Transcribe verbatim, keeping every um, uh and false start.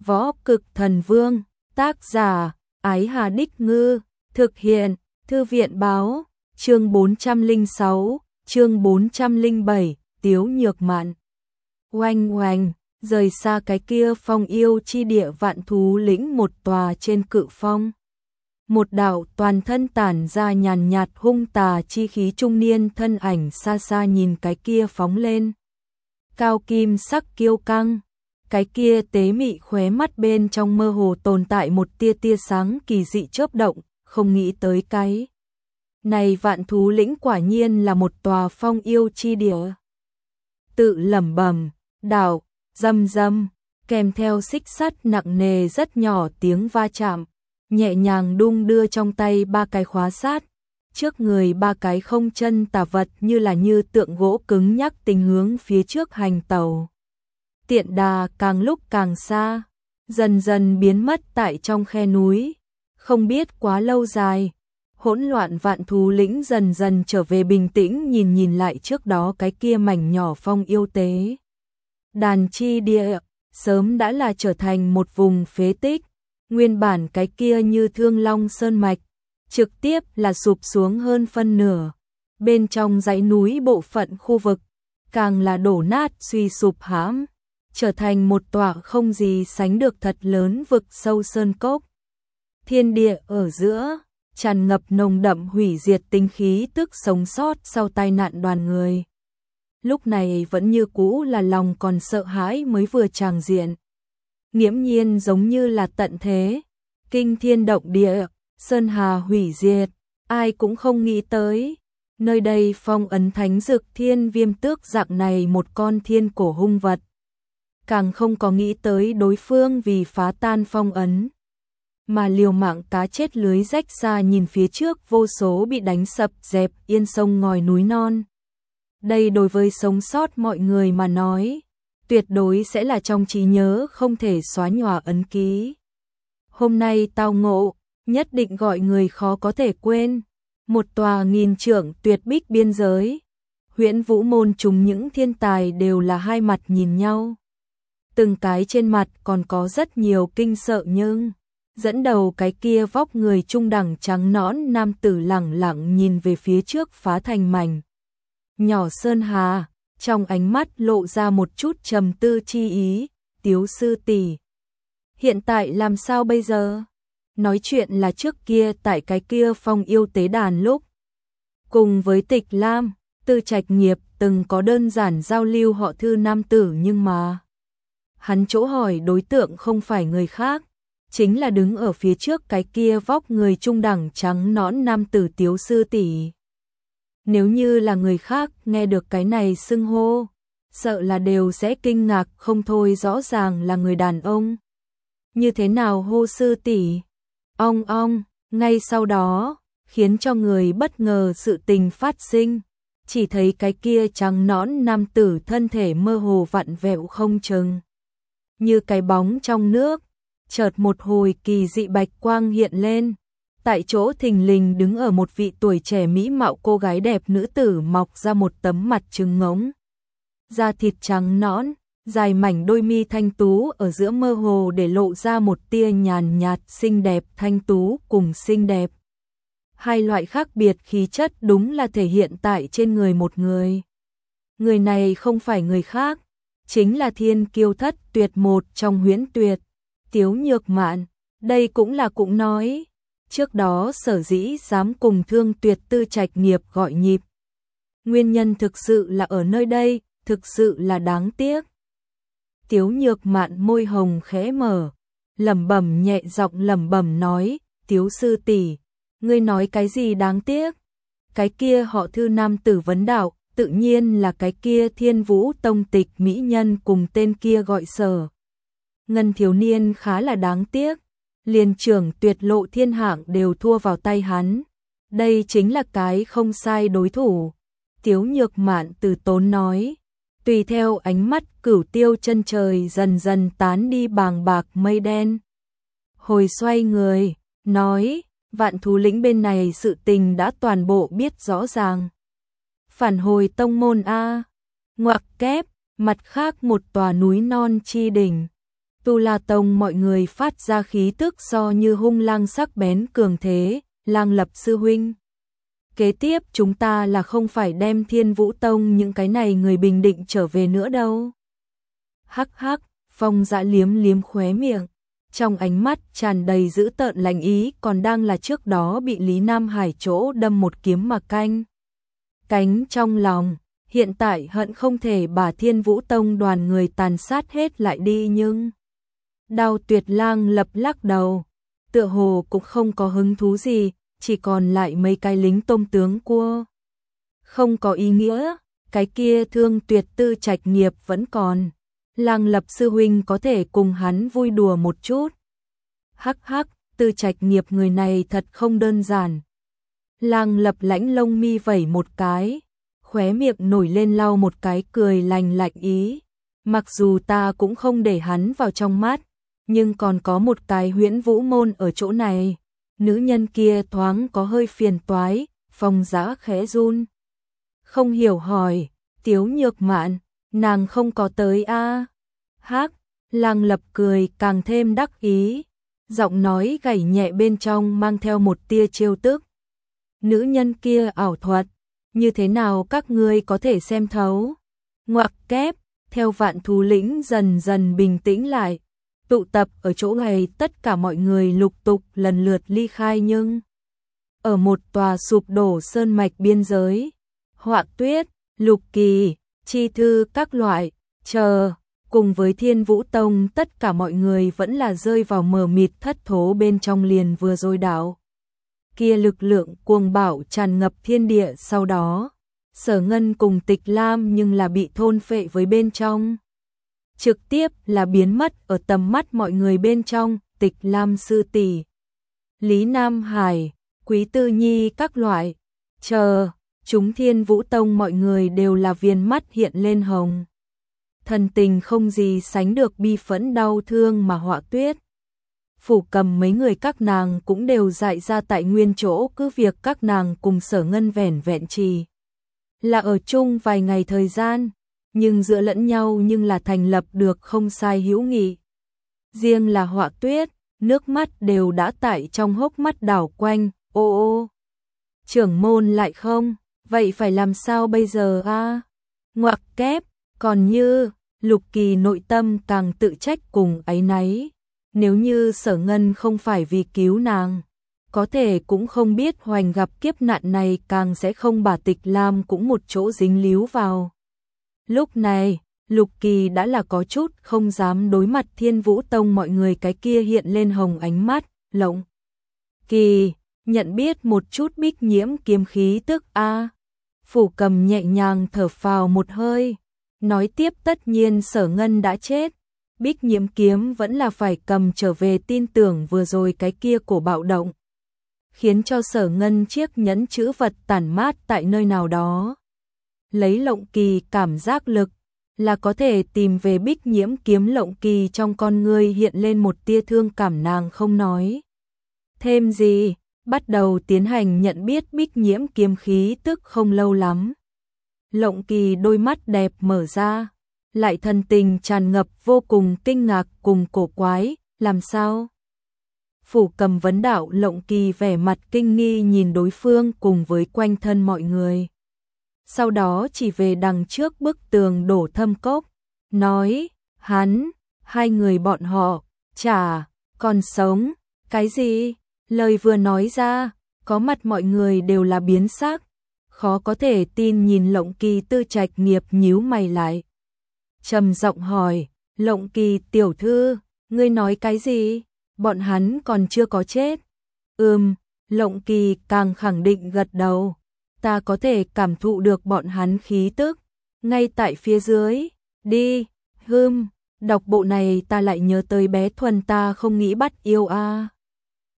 Võ Cực Thần Vương, tác giả, Ái Hà Đích Ngư, thực hiện, Thư viện Báo, chương bốn trăm lẻ sáu, chương bốn trăm lẻ bảy, Tiếu Nhược Mạn. Oanh oanh, rời xa cái kia phong yêu chi địa Vạn Thú Lĩnh một tòa trên cự phong. Một đạo toàn thân tản ra nhàn nhạt hung tà chi khí trung niên thân ảnh xa xa nhìn cái kia phóng lên. Cao kim sắc kiêu căng, cái kia tế mị khóe mắt bên trong mơ hồ tồn tại một tia tia sáng kỳ dị chớp động, không nghĩ tới cái này Vạn Thú Lĩnh quả nhiên là một tòa phong yêu chi địa. Tự lẩm bẩm, đảo, rầm rầm, kèm theo xích sắt nặng nề rất nhỏ tiếng va chạm, nhẹ nhàng đung đưa trong tay ba cái khóa sát, trước người ba cái không chân tà vật như là như tượng gỗ cứng nhắc tình hướng phía trước hành tàu. Tiện đà càng lúc càng xa, dần dần biến mất tại trong khe núi, không biết quá lâu dài. Hỗn loạn Vạn Thú Lĩnh dần dần trở về bình tĩnh, nhìn nhìn lại trước đó cái kia mảnh nhỏ phong yêu tế. Đàn chi địa, sớm đã là trở thành một vùng phế tích, nguyên bản cái kia như Thương Long Sơn Mạch, trực tiếp là sụp xuống hơn phân nửa. Bên trong dãy núi bộ phận khu vực, càng là đổ nát suy sụp hãm, trở thành một tòa không gì sánh được thật lớn vực sâu sơn cốc. Thiên địa ở giữa tràn ngập nồng đậm hủy diệt tinh khí tức sống sót sau tai nạn đoàn người. Lúc này vẫn như cũ là lòng còn sợ hãi mới vừa tràng diện. Nghiễm nhiên giống như là tận thế, kinh thiên động địa, sơn hà hủy diệt, ai cũng không nghĩ tới. Nơi đây phong ấn thánh dực thiên viêm tước dạng này một con thiên cổ hung vật. Càng không có nghĩ tới đối phương vì phá tan phong ấn mà liều mạng cá chết lưới rách xa nhìn phía trước vô số bị đánh sập dẹp yên sông ngòi núi non. Đây đối với sống sót mọi người mà nói, tuyệt đối sẽ là trong trí nhớ không thể xóa nhòa ấn ký. Hôm nay tao ngộ, nhất định gọi người khó có thể quên. Một tòa nghìn trượng tuyệt bích biên giới, Huyễn Vũ môn chúng những thiên tài đều là hai mặt nhìn nhau. Từng cái trên mặt còn có rất nhiều kinh sợ nhưng dẫn đầu cái kia vóc người trung đẳng trắng nõn nam tử lẳng lặng nhìn về phía trước phá thành mảnh nhỏ sơn hà, trong ánh mắt lộ ra một chút trầm tư chi ý. Tiếu sư tỷ, hiện tại làm sao bây giờ? Nói chuyện là trước kia tại cái kia phong yêu tế đàn lúc cùng với Tịch Lam, Tư Trạch Nghiệp từng có đơn giản giao lưu họ Thư nam tử, nhưng mà hắn chỗ hỏi đối tượng không phải người khác, chính là đứng ở phía trước cái kia vóc người trung đẳng trắng nõn nam tử. Tiếu sư tỷ. Nếu như là người khác nghe được cái này xưng hô, sợ là đều sẽ kinh ngạc không thôi, rõ ràng là người đàn ông. Như thế nào hô sư tỷ? Ong ong, ngay sau đó, khiến cho người bất ngờ sự tình phát sinh, chỉ thấy cái kia trắng nõn nam tử thân thể mơ hồ vặn vẹo không chừng, như cái bóng trong nước. Chợt một hồi kỳ dị bạch quang hiện lên, tại chỗ thình lình đứng ở một vị tuổi trẻ mỹ mạo cô gái đẹp nữ tử, mọc ra một tấm mặt trứng ngỗng, da thịt trắng nõn, dài mảnh đôi mi thanh tú ở giữa mơ hồ để lộ ra một tia nhàn nhạt xinh đẹp. Thanh tú cùng xinh đẹp, hai loại khác biệt khí chất đúng là thể hiện tại trên người một người. Người này không phải người khác, chính là thiên kiêu thất tuyệt một trong Huyễn Tuyệt, Tiếu Nhược Mạn. Đây cũng là cũng nói, trước đó sở dĩ dám cùng Thương Tuyệt Tư Trạch Nghiệp gọi nhịp, nguyên nhân thực sự là ở nơi đây, thực sự là đáng tiếc. Tiếu Nhược Mạn môi hồng khẽ mở, lẩm bẩm nhẹ giọng lẩm bẩm nói, Tiếu sư tỷ, ngươi nói cái gì đáng tiếc? Cái kia họ Thư nam tử vấn đạo, tự nhiên là cái kia Thiên Vũ tông tịch mỹ nhân cùng tên kia gọi Sở Ngân thiếu niên khá là đáng tiếc, liền trưởng tuyệt lộ thiên hạng đều thua vào tay hắn. Đây chính là cái không sai đối thủ. Tiếu Nhược Mạn từ tốn nói, tùy theo ánh mắt cửu tiêu chân trời dần dần tán đi bàng bạc mây đen. Hồi xoay người, nói, Vạn Thú Lĩnh bên này sự tình đã toàn bộ biết rõ ràng. Phản hồi tông môn A, ngoặc kép, mặt khác một tòa núi non chi đỉnh. Tu La Tông mọi người phát ra khí tức so như hung lang sắc bén cường thế, Lang Lập sư huynh. Kế tiếp chúng ta là không phải đem Thiên Vũ Tông những cái này người Bình Định trở về nữa đâu. Hắc hắc, Phong Dã liếm liếm khóe miệng, trong ánh mắt tràn đầy dữ tợn lạnh ý, còn đang là trước đó bị Lý Nam Hải chỗ đâm một kiếm mà canh. Cánh trong lòng, hiện tại hận không thể bà Thiên Vũ Tông đoàn người tàn sát hết lại đi nhưng... Đao Tuyệt Lang Lập lắc đầu, tựa hồ cũng không có hứng thú gì, chỉ còn lại mấy cái lính tôm tướng cua. Không có ý nghĩa, cái kia Thương Tuyệt Tư Trạch Nghiệp vẫn còn. Lang Lập sư huynh có thể cùng hắn vui đùa một chút. Hắc hắc, Tư Trạch Nghiệp người này thật không đơn giản. Lang Lập lãnh lông mi vẩy một cái, khóe miệng nổi lên lau một cái cười lành lạnh ý. Mặc dù ta cũng không để hắn vào trong mắt, nhưng còn có một cái Huyễn Vũ môn ở chỗ này. Nữ nhân kia thoáng có hơi phiền toái, Phong Dã khẽ run. Không hiểu hỏi, Tiếu Nhược Mạn, nàng không có tới a? À? Hắc, Lang Lập cười càng thêm đắc ý, giọng nói gảy nhẹ bên trong mang theo một tia trêu tức. Nữ nhân kia ảo thuật, như thế nào các ngươi có thể xem thấu? Ngoặc kép, theo Vạn Thú Lĩnh dần dần bình tĩnh lại, tụ tập ở chỗ này tất cả mọi người lục tục lần lượt ly khai nhưng ở một tòa sụp đổ sơn mạch biên giới, Họa Tuyết, Lục Kỳ, Chi Thư các loại, chờ, cùng với Thiên Vũ Tông tất cả mọi người vẫn là rơi vào mờ mịt thất thố bên trong liền vừa rồi đảo. Kia lực lượng cuồng bạo tràn ngập thiên địa, sau đó, Sở Ngân cùng Tịch Lam nhưng là bị thôn phệ với bên trong. Trực tiếp là biến mất ở tầm mắt mọi người bên trong, Tịch Lam sư tỷ, Lý Nam Hải, Quý Tư Nhi các loại, chờ, chúng Thiên Vũ Tông mọi người đều là viền mắt hiện lên hồng. Thần tình không gì sánh được bi phẫn đau thương mà Họa Tuyết. Phủ Cầm mấy người các nàng cũng đều dại ra tại nguyên chỗ, cứ việc các nàng cùng Sở Ngân vẻn vẹn trì là ở chung vài ngày thời gian, nhưng giữa lẫn nhau nhưng là thành lập được không sai hữu nghị. Riêng là Họa Tuyết, nước mắt đều đã tại trong hốc mắt đảo quanh, ô ô. Trưởng môn lại không, vậy phải làm sao bây giờ a? À? Ngoặc kép, còn như, Lục Kỳ nội tâm càng tự trách cùng áy náy. Nếu như Sở Ngân không phải vì cứu nàng, có thể cũng không biết hoành gặp kiếp nạn này càng sẽ không bà Tịch Lam cũng một chỗ dính líu vào. Lúc này, Lục Kỳ đã là có chút không dám đối mặt Thiên Vũ Tông mọi người, cái kia hiện lên hồng ánh mắt, Lộng Kỳ, nhận biết một chút Bích Nhiễm kiếm khí tức a. Phủ Cầm nhẹ nhàng thở phào một hơi, nói tiếp tất nhiên Sở Ngân đã chết, Bích Nhiễm kiếm vẫn là phải cầm trở về, tin tưởng vừa rồi cái kia cổ bạo động, khiến cho Sở Ngân chiếc nhẫn chữ vật tản mát tại nơi nào đó. Lấy Lộng Kỳ cảm giác lực, là có thể tìm về Bích Nhiễm kiếm. Lộng Kỳ trong con ngươi hiện lên một tia thương cảm, nàng không nói thêm gì, bắt đầu tiến hành nhận biết Bích Nhiễm kiếm khí tức không lâu lắm. Lộng Kỳ đôi mắt đẹp mở ra, lại thần tình tràn ngập vô cùng kinh ngạc cùng cổ quái, làm sao? Phủ Cầm vấn đạo. Lộng Kỳ vẻ mặt kinh nghi nhìn đối phương cùng với quanh thân mọi người. Sau đó chỉ về đằng trước bức tường đổ thâm cốc, nói, hắn, hai người bọn họ, chả, còn sống, cái gì? Lời vừa nói ra, có mặt mọi người đều là biến sắc, khó có thể tin nhìn Lộng Kỳ. Tư Trạch Nghiệp nhíu mày lại, trầm giọng hỏi, Lộng Kỳ tiểu thư, ngươi nói cái gì? Bọn hắn còn chưa có chết. Ừm, Lộng Kỳ càng khẳng định gật đầu, ta có thể cảm thụ được bọn hắn khí tức, ngay tại phía dưới, đi, hưm, đọc bộ này ta lại nhớ tới bé Thuần ta không nghĩ bắt yêu a.